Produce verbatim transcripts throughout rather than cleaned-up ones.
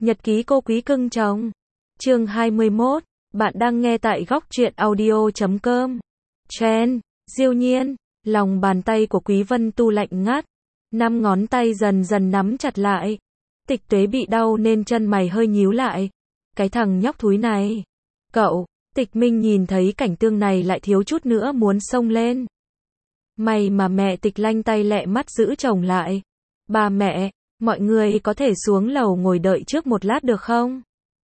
Nhật ký cô quý cưng chồng. Chương hai mươi mốt. Bạn đang nghe tại góc truyện audio chấm com. Chen, diêu nhiên, lòng bàn tay của Quý Vân Tu lạnh ngắt. Năm ngón tay dần dần nắm chặt lại. Tịch Tuế bị đau nên chân mày hơi nhíu lại. Cái thằng nhóc thúi này. Cậu, Tịch Minh nhìn thấy cảnh tượng này lại thiếu chút nữa muốn xông lên. May mà mẹ Tịch lanh tay lẹ mắt giữ chồng lại. Ba mẹ, mọi người có thể xuống lầu ngồi đợi trước một lát được không?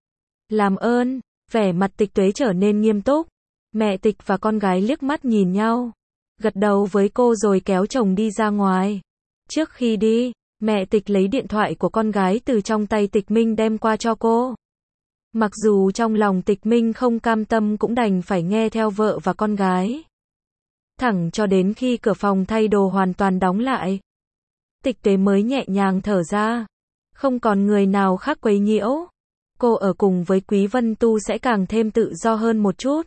Làm ơn, vẻ mặt Tịch Tuế trở nên nghiêm túc. Mẹ Tịch và con gái liếc mắt nhìn nhau. Gật đầu với cô rồi kéo chồng đi ra ngoài. Trước khi đi, mẹ Tịch lấy điện thoại của con gái từ trong tay Tịch Minh đem qua cho cô. Mặc dù trong lòng Tịch Minh không cam tâm cũng đành phải nghe theo vợ và con gái. Thẳng cho đến khi cửa phòng thay đồ hoàn toàn đóng lại. Tịch Tuế mới nhẹ nhàng thở ra. Không còn người nào khác quấy nhiễu. Cô ở cùng với Quý Vân Tu sẽ càng thêm tự do hơn một chút.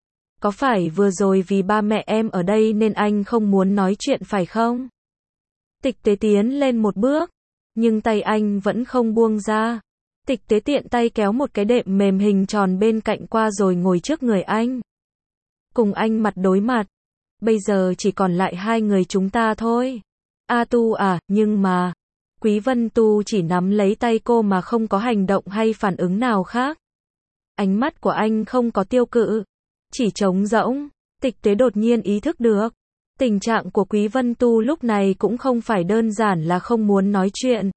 Có phải vừa rồi vì ba mẹ em ở đây nên anh không muốn nói chuyện phải không? Tịch Tuế tiến lên một bước, nhưng tay anh vẫn không buông ra. Tịch Tuế tiện tay kéo một cái đệm mềm hình tròn bên cạnh qua rồi ngồi trước người anh. Cùng anh mặt đối mặt. Bây giờ chỉ còn lại hai người chúng ta thôi. A Tu à, nhưng mà... Quý Vân Tu chỉ nắm lấy tay cô mà không có hành động hay phản ứng nào khác. Ánh mắt của anh không có tiêu cự, chỉ trống rỗng. Tịch Tuế đột nhiên ý thức được. Tình trạng của Quý Vân Tu lúc này cũng không phải đơn giản là không muốn nói chuyện.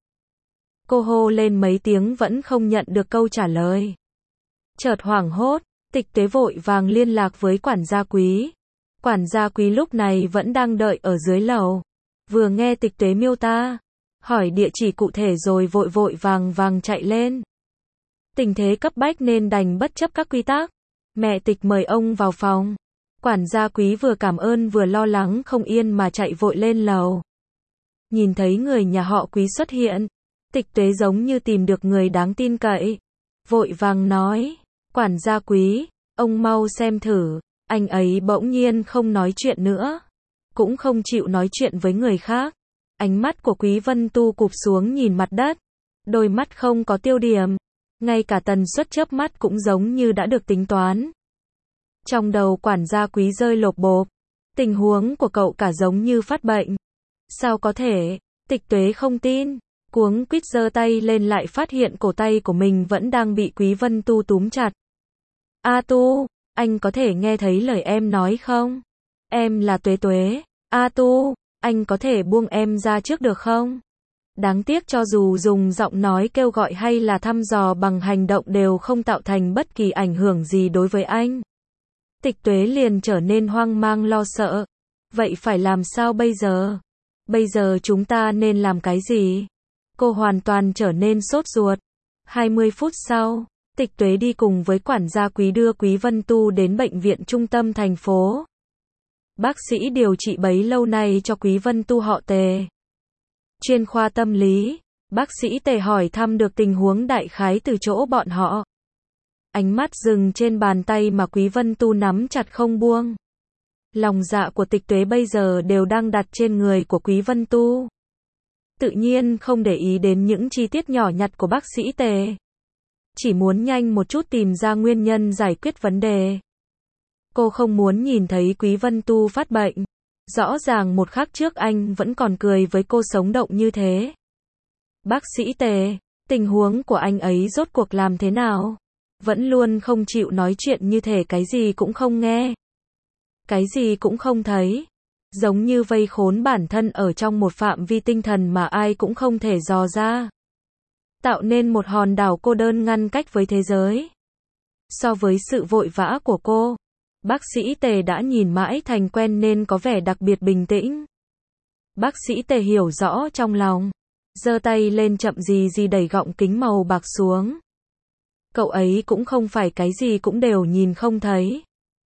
Cô hô lên mấy tiếng vẫn không nhận được câu trả lời. Chợt hoảng hốt, Tịch Tuế vội vàng liên lạc với quản gia Quý. Quản gia Quý lúc này vẫn đang đợi ở dưới lầu. Vừa nghe Tịch Tuế miêu tả, hỏi địa chỉ cụ thể rồi vội vội vàng vàng chạy lên. Tình thế cấp bách nên đành bất chấp các quy tắc. Mẹ Tịch mời ông vào phòng. Quản gia Quý vừa cảm ơn vừa lo lắng không yên mà chạy vội lên lầu. Nhìn thấy người nhà họ Quý xuất hiện, Tịch Tuế giống như tìm được người đáng tin cậy. Vội vàng nói, quản gia Quý, ông mau xem thử. Anh ấy bỗng nhiên không nói chuyện nữa. Cũng không chịu nói chuyện với người khác. Ánh mắt của Quý Vân Tu cụp xuống nhìn mặt đất. Đôi mắt không có tiêu điểm. Ngay cả tần suất chớp mắt cũng giống như đã được tính toán. Trong đầu quản gia Quý rơi lộp bộp. Tình huống của cậu cả giống như phát bệnh. Sao có thể? Tịch Tuế không tin. Cuống quýt giơ tay lên lại phát hiện cổ tay của mình vẫn đang bị Quý Vân Tu túm chặt. A Tu, anh có thể nghe thấy lời em nói không? Em là Tuế Tuế. A Tu, anh có thể buông em ra trước được không? Đáng tiếc cho dù dùng giọng nói kêu gọi hay là thăm dò bằng hành động đều không tạo thành bất kỳ ảnh hưởng gì đối với anh. Tịch Tuế liền trở nên hoang mang lo sợ. Vậy phải làm sao bây giờ? Bây giờ chúng ta nên làm cái gì? Cô hoàn toàn trở nên sốt ruột. hai mươi phút sau, Tịch Tuế đi cùng với quản gia Quý đưa Quý Vân Tu đến bệnh viện trung tâm thành phố. Bác sĩ điều trị bấy lâu nay cho Quý Vân Tu họ Tề. Chuyên khoa tâm lý, bác sĩ Tề hỏi thăm được tình huống đại khái từ chỗ bọn họ. Ánh mắt dừng trên bàn tay mà Quý Vân Tu nắm chặt không buông. Lòng dạ của Tịch Tuế bây giờ đều đang đặt trên người của Quý Vân Tu. Tự nhiên không để ý đến những chi tiết nhỏ nhặt của bác sĩ Tề. Chỉ muốn nhanh một chút tìm ra nguyên nhân giải quyết vấn đề. Cô không muốn nhìn thấy Quý Vân Tu phát bệnh. Rõ ràng một khắc trước anh vẫn còn cười với cô sống động như thế. Bác sĩ Tề, tình huống của anh ấy rốt cuộc làm thế nào? Vẫn luôn không chịu nói chuyện như thể cái gì cũng không nghe. Cái gì cũng không thấy. Giống như vây khốn bản thân ở trong một phạm vi tinh thần mà ai cũng không thể dò ra. Tạo nên một hòn đảo cô đơn ngăn cách với thế giới. So với sự vội vã của cô, bác sĩ Tề đã nhìn mãi thành quen nên có vẻ đặc biệt bình tĩnh. Bác sĩ Tề hiểu rõ trong lòng. Giơ tay lên chậm gì gì đẩy gọng kính màu bạc xuống. Cậu ấy cũng không phải cái gì cũng đều nhìn không thấy.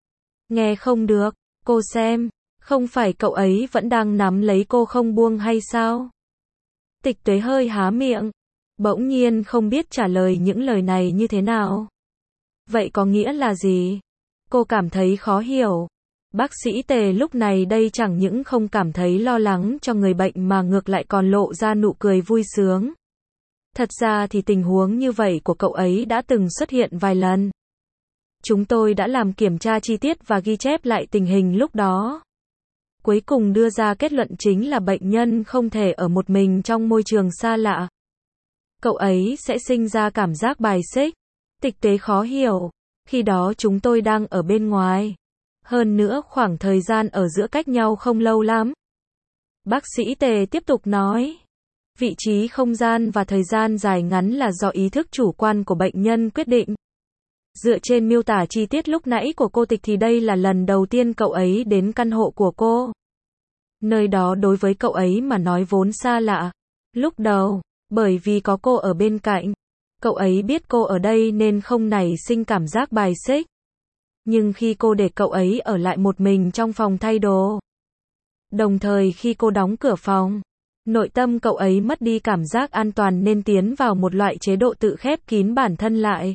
Nghe không được, cô xem, không phải cậu ấy vẫn đang nắm lấy cô không buông hay sao? Tịch Tuế hơi há miệng. Bỗng nhiên không biết trả lời những lời này như thế nào. Vậy có nghĩa là gì? Cô cảm thấy khó hiểu. Bác sĩ Tề lúc này đây chẳng những không cảm thấy lo lắng cho người bệnh mà ngược lại còn lộ ra nụ cười vui sướng. Thật ra thì tình huống như vậy của cậu ấy đã từng xuất hiện vài lần. Chúng tôi đã làm kiểm tra chi tiết và ghi chép lại tình hình lúc đó. Cuối cùng đưa ra kết luận chính là bệnh nhân không thể ở một mình trong môi trường xa lạ. Cậu ấy sẽ sinh ra cảm giác bài xích. Tịch Tuế khó hiểu. Khi đó chúng tôi đang ở bên ngoài. Hơn nữa khoảng thời gian ở giữa cách nhau không lâu lắm. Bác sĩ Tề tiếp tục nói. Vị trí không gian và thời gian dài ngắn là do ý thức chủ quan của bệnh nhân quyết định. Dựa trên miêu tả chi tiết lúc nãy của cô Tịch thì đây là lần đầu tiên cậu ấy đến căn hộ của cô. Nơi đó đối với cậu ấy mà nói vốn xa lạ. Lúc đầu, bởi vì có cô ở bên cạnh, cậu ấy biết cô ở đây nên không nảy sinh cảm giác bài xích. Nhưng khi cô để cậu ấy ở lại một mình trong phòng thay đồ, đồng thời khi cô đóng cửa phòng, nội tâm cậu ấy mất đi cảm giác an toàn nên tiến vào một loại chế độ tự khép kín bản thân lại.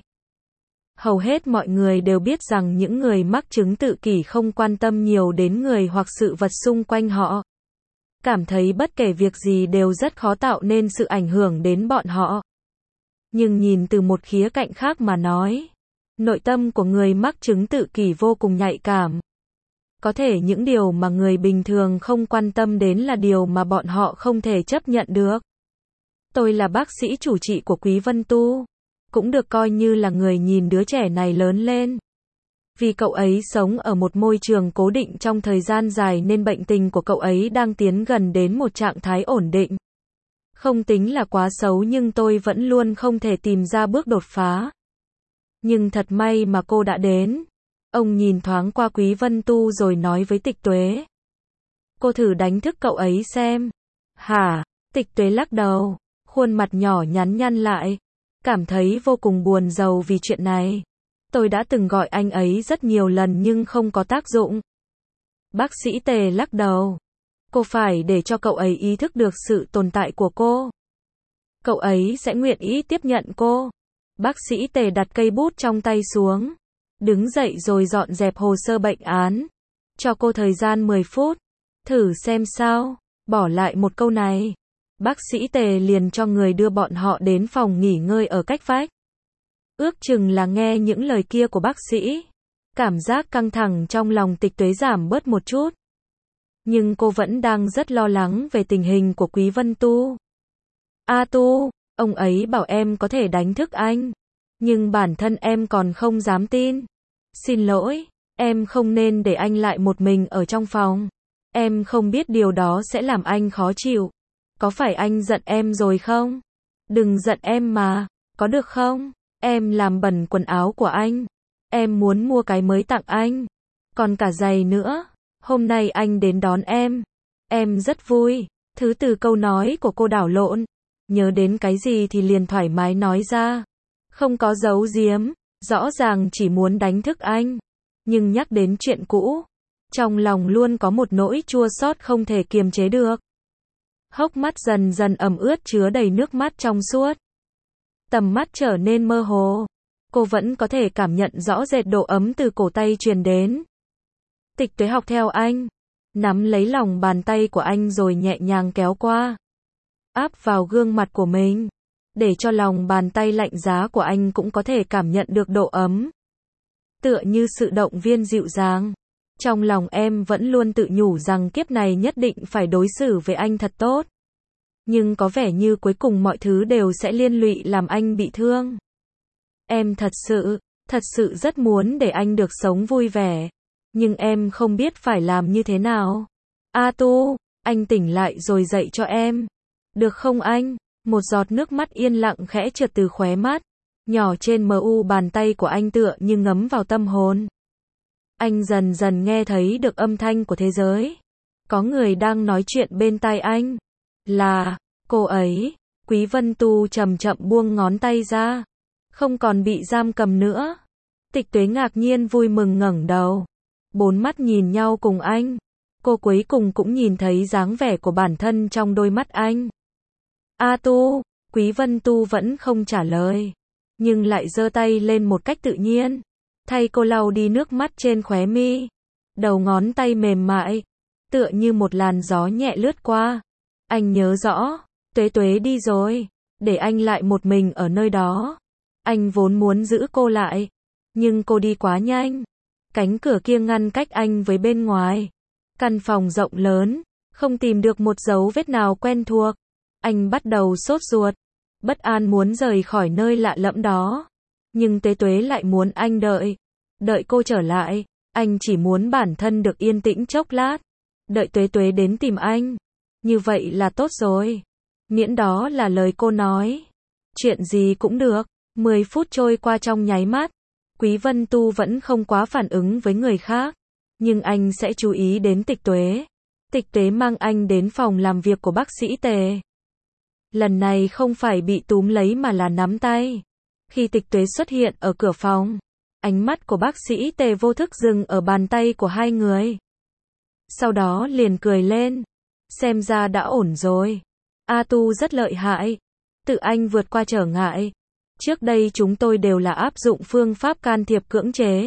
Hầu hết mọi người đều biết rằng những người mắc chứng tự kỷ không quan tâm nhiều đến người hoặc sự vật xung quanh họ. Cảm thấy bất kể việc gì đều rất khó tạo nên sự ảnh hưởng đến bọn họ. Nhưng nhìn từ một khía cạnh khác mà nói, nội tâm của người mắc chứng tự kỷ vô cùng nhạy cảm. Có thể những điều mà người bình thường không quan tâm đến là điều mà bọn họ không thể chấp nhận được. Tôi là bác sĩ chủ trị của Quý Vân Tu, cũng được coi như là người nhìn đứa trẻ này lớn lên. Vì cậu ấy sống ở một môi trường cố định trong thời gian dài nên bệnh tình của cậu ấy đang tiến gần đến một trạng thái ổn định. Không tính là quá xấu nhưng tôi vẫn luôn không thể tìm ra bước đột phá. Nhưng thật may mà cô đã đến. Ông nhìn thoáng qua Quý Vân Tu rồi nói với Tịch Tuế. Cô thử đánh thức cậu ấy xem. Hả? Tịch Tuế lắc đầu, khuôn mặt nhỏ nhắn nhăn lại. Cảm thấy vô cùng buồn rầu vì chuyện này. Tôi đã từng gọi anh ấy rất nhiều lần nhưng không có tác dụng. Bác sĩ Tề lắc đầu. Cô phải để cho cậu ấy ý thức được sự tồn tại của cô. Cậu ấy sẽ nguyện ý tiếp nhận cô. Bác sĩ Tề đặt cây bút trong tay xuống. Đứng dậy rồi dọn dẹp hồ sơ bệnh án. Cho cô thời gian mười phút. Thử xem sao. Bỏ lại một câu này. Bác sĩ Tề liền cho người đưa bọn họ đến phòng nghỉ ngơi ở cách vách. Ước chừng là nghe những lời kia của bác sĩ. Cảm giác căng thẳng trong lòng Tịch Tuế giảm bớt một chút. Nhưng cô vẫn đang rất lo lắng về tình hình của Quý Vân Tu. A Tu, ông ấy bảo em có thể đánh thức anh. Nhưng bản thân em còn không dám tin. Xin lỗi, em không nên để anh lại một mình ở trong phòng. Em không biết điều đó sẽ làm anh khó chịu. Có phải anh giận em rồi không? Đừng giận em mà, có được không? Em làm bẩn quần áo của anh. Em muốn mua cái mới tặng anh. Còn cả giày nữa. Hôm nay anh đến đón em. Em rất vui. Thứ từ câu nói của cô đảo lộn. Nhớ đến cái gì thì liền thoải mái nói ra. Không có giấu giếm. Rõ ràng chỉ muốn đánh thức anh. Nhưng nhắc đến chuyện cũ. Trong lòng luôn có một nỗi chua xót không thể kiềm chế được. Hốc mắt dần dần ẩm ướt chứa đầy nước mắt trong suốt. Tầm mắt trở nên mơ hồ. Cô vẫn có thể cảm nhận rõ rệt độ ấm từ cổ tay truyền đến. Tịch Tuế học theo anh. Nắm lấy lòng bàn tay của anh rồi nhẹ nhàng kéo qua. Áp vào gương mặt của mình. Để cho lòng bàn tay lạnh giá của anh cũng có thể cảm nhận được độ ấm. Tựa như sự động viên dịu dàng. Trong lòng em vẫn luôn tự nhủ rằng kiếp này nhất định phải đối xử với anh thật tốt. Nhưng có vẻ như cuối cùng mọi thứ đều sẽ liên lụy làm anh bị thương. Em thật sự, thật sự rất muốn để anh được sống vui vẻ. Nhưng em không biết phải làm như thế nào. A Tu, anh tỉnh lại rồi dậy cho em. Được không anh? Một giọt nước mắt yên lặng khẽ trượt từ khóe mắt. Nhỏ trên mờ u bàn tay của anh tựa như ngấm vào tâm hồn. Anh dần dần nghe thấy được âm thanh của thế giới. Có người đang nói chuyện bên tai anh. Là, cô ấy. Quý Vân Tu chậm chậm buông ngón tay ra. Không còn bị giam cầm nữa. Tịch Tuế ngạc nhiên vui mừng ngẩng đầu. Bốn mắt nhìn nhau cùng anh. Cô cuối cùng cũng nhìn thấy dáng vẻ của bản thân trong đôi mắt anh. A Tu, Quý Vân Tu vẫn không trả lời. Nhưng lại giơ tay lên một cách tự nhiên. Thay cô lau đi nước mắt trên khóe mi. Đầu ngón tay mềm mại. Tựa như một làn gió nhẹ lướt qua. Anh nhớ rõ. Tuế Tuế đi rồi. để anh lại một mình ở nơi đó. Anh vốn muốn giữ cô lại, nhưng cô đi quá nhanh. Cánh cửa kia ngăn cách anh với bên ngoài. Căn phòng rộng lớn, không tìm được một dấu vết nào quen thuộc. Anh bắt đầu sốt ruột, bất an muốn rời khỏi nơi lạ lẫm đó. Nhưng Tuế Tuế lại muốn anh đợi. Đợi cô trở lại. Anh chỉ muốn bản thân được yên tĩnh chốc lát. Đợi Tuế Tuế đến tìm anh. Như vậy là tốt rồi. Miễn đó là lời cô nói. Chuyện gì cũng được. Mười phút trôi qua trong nháy mắt. Quý Vân Tu vẫn không quá phản ứng với người khác. Nhưng anh sẽ chú ý đến Tịch Tuế. Tịch Tuế mang anh đến phòng làm việc của bác sĩ Tề. Lần này không phải bị túm lấy mà là nắm tay. Khi Tịch Tuế xuất hiện ở cửa phòng, ánh mắt của bác sĩ Tề vô thức dừng ở bàn tay của hai người. Sau đó liền cười lên. Xem ra đã ổn rồi. A Tu rất lợi hại. Tự anh vượt qua trở ngại. Trước đây chúng tôi đều là áp dụng phương pháp can thiệp cưỡng chế.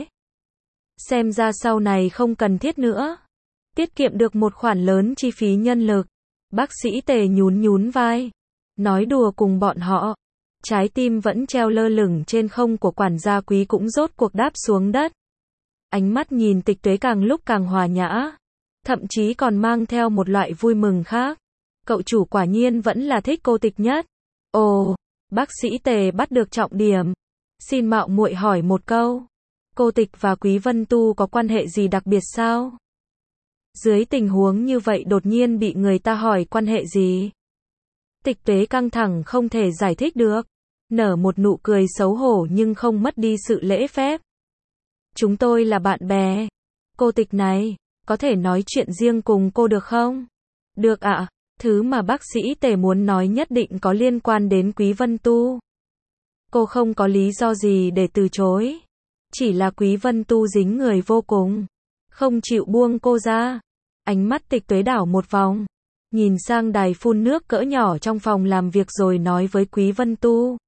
Xem ra sau này không cần thiết nữa. Tiết kiệm được một khoản lớn chi phí nhân lực. Bác sĩ Tề nhún nhún vai. Nói đùa cùng bọn họ. Trái tim vẫn treo lơ lửng trên không của quản gia Quý cũng rốt cuộc đáp xuống đất. Ánh mắt nhìn Tịch Tuế càng lúc càng hòa nhã. Thậm chí còn mang theo một loại vui mừng khác. Cậu chủ quả nhiên vẫn là thích cô Tịch nhất. Ồ, bác sĩ Tề bắt được trọng điểm. Xin mạo muội hỏi một câu. Cô Tịch và Quý Vân Tu có quan hệ gì đặc biệt sao? Dưới tình huống như vậy đột nhiên bị người ta hỏi quan hệ gì? Tịch Tuế căng thẳng không thể giải thích được. Nở một nụ cười xấu hổ nhưng không mất đi sự lễ phép. Chúng tôi là bạn bè. Cô Tịch này, có thể nói chuyện riêng cùng cô được không? Được ạ. À, thứ mà bác sĩ Tề muốn nói nhất định có liên quan đến Quý Vân Tu. Cô không có lý do gì để từ chối. Chỉ là Quý Vân Tu dính người vô cùng. Không chịu buông cô ra. Ánh mắt Tịch Tuế đảo một vòng. Nhìn sang đài phun nước cỡ nhỏ trong phòng làm việc rồi nói với Quý Vân Tu.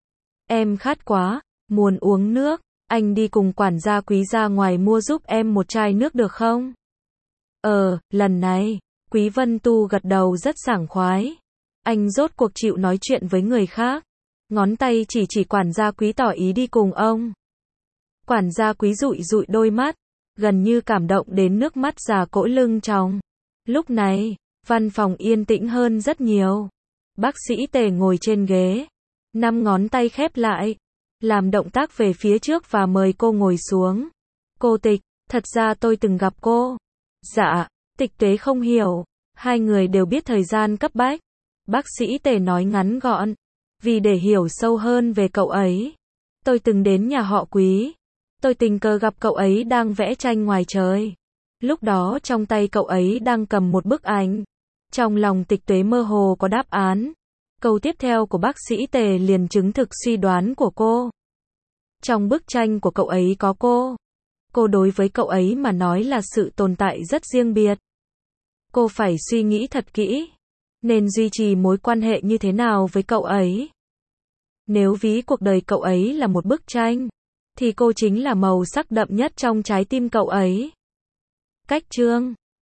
Em khát quá, muốn uống nước. Anh đi cùng quản gia Quý ra ngoài mua giúp em một chai nước được không? Ờ, lần này, Quý Vân Tu gật đầu rất sảng khoái. Anh rốt cuộc chịu nói chuyện với người khác. Ngón tay chỉ chỉ quản gia Quý tỏ ý đi cùng ông. Quản gia Quý dụi dụi đôi mắt, gần như cảm động đến nước mắt già cỗi lưng tròng. Lúc này, văn phòng yên tĩnh hơn rất nhiều. Bác sĩ Tề ngồi trên ghế, năm ngón tay khép lại, làm động tác về phía trước và mời cô ngồi xuống. Cô Tịch, thật ra tôi từng gặp cô. Dạ, Tịch Tuế không hiểu. Hai người đều biết thời gian cấp bách. Bác sĩ Tề nói ngắn gọn. Vì để hiểu sâu hơn về cậu ấy, tôi từng đến nhà họ Quý. Tôi tình cờ gặp cậu ấy đang vẽ tranh ngoài trời. Lúc đó trong tay cậu ấy đang cầm một bức ảnh. Trong lòng Tịch Tuế mơ hồ có đáp án. Câu tiếp theo của bác sĩ Tề liền chứng thực suy đoán của cô. Trong bức tranh của cậu ấy có cô. Cô đối với cậu ấy mà nói là sự tồn tại rất riêng biệt. Cô phải suy nghĩ thật kỹ. Nên duy trì mối quan hệ như thế nào với cậu ấy. Nếu ví cuộc đời cậu ấy là một bức tranh, thì cô chính là màu sắc đậm nhất trong trái tim cậu ấy. Cách chương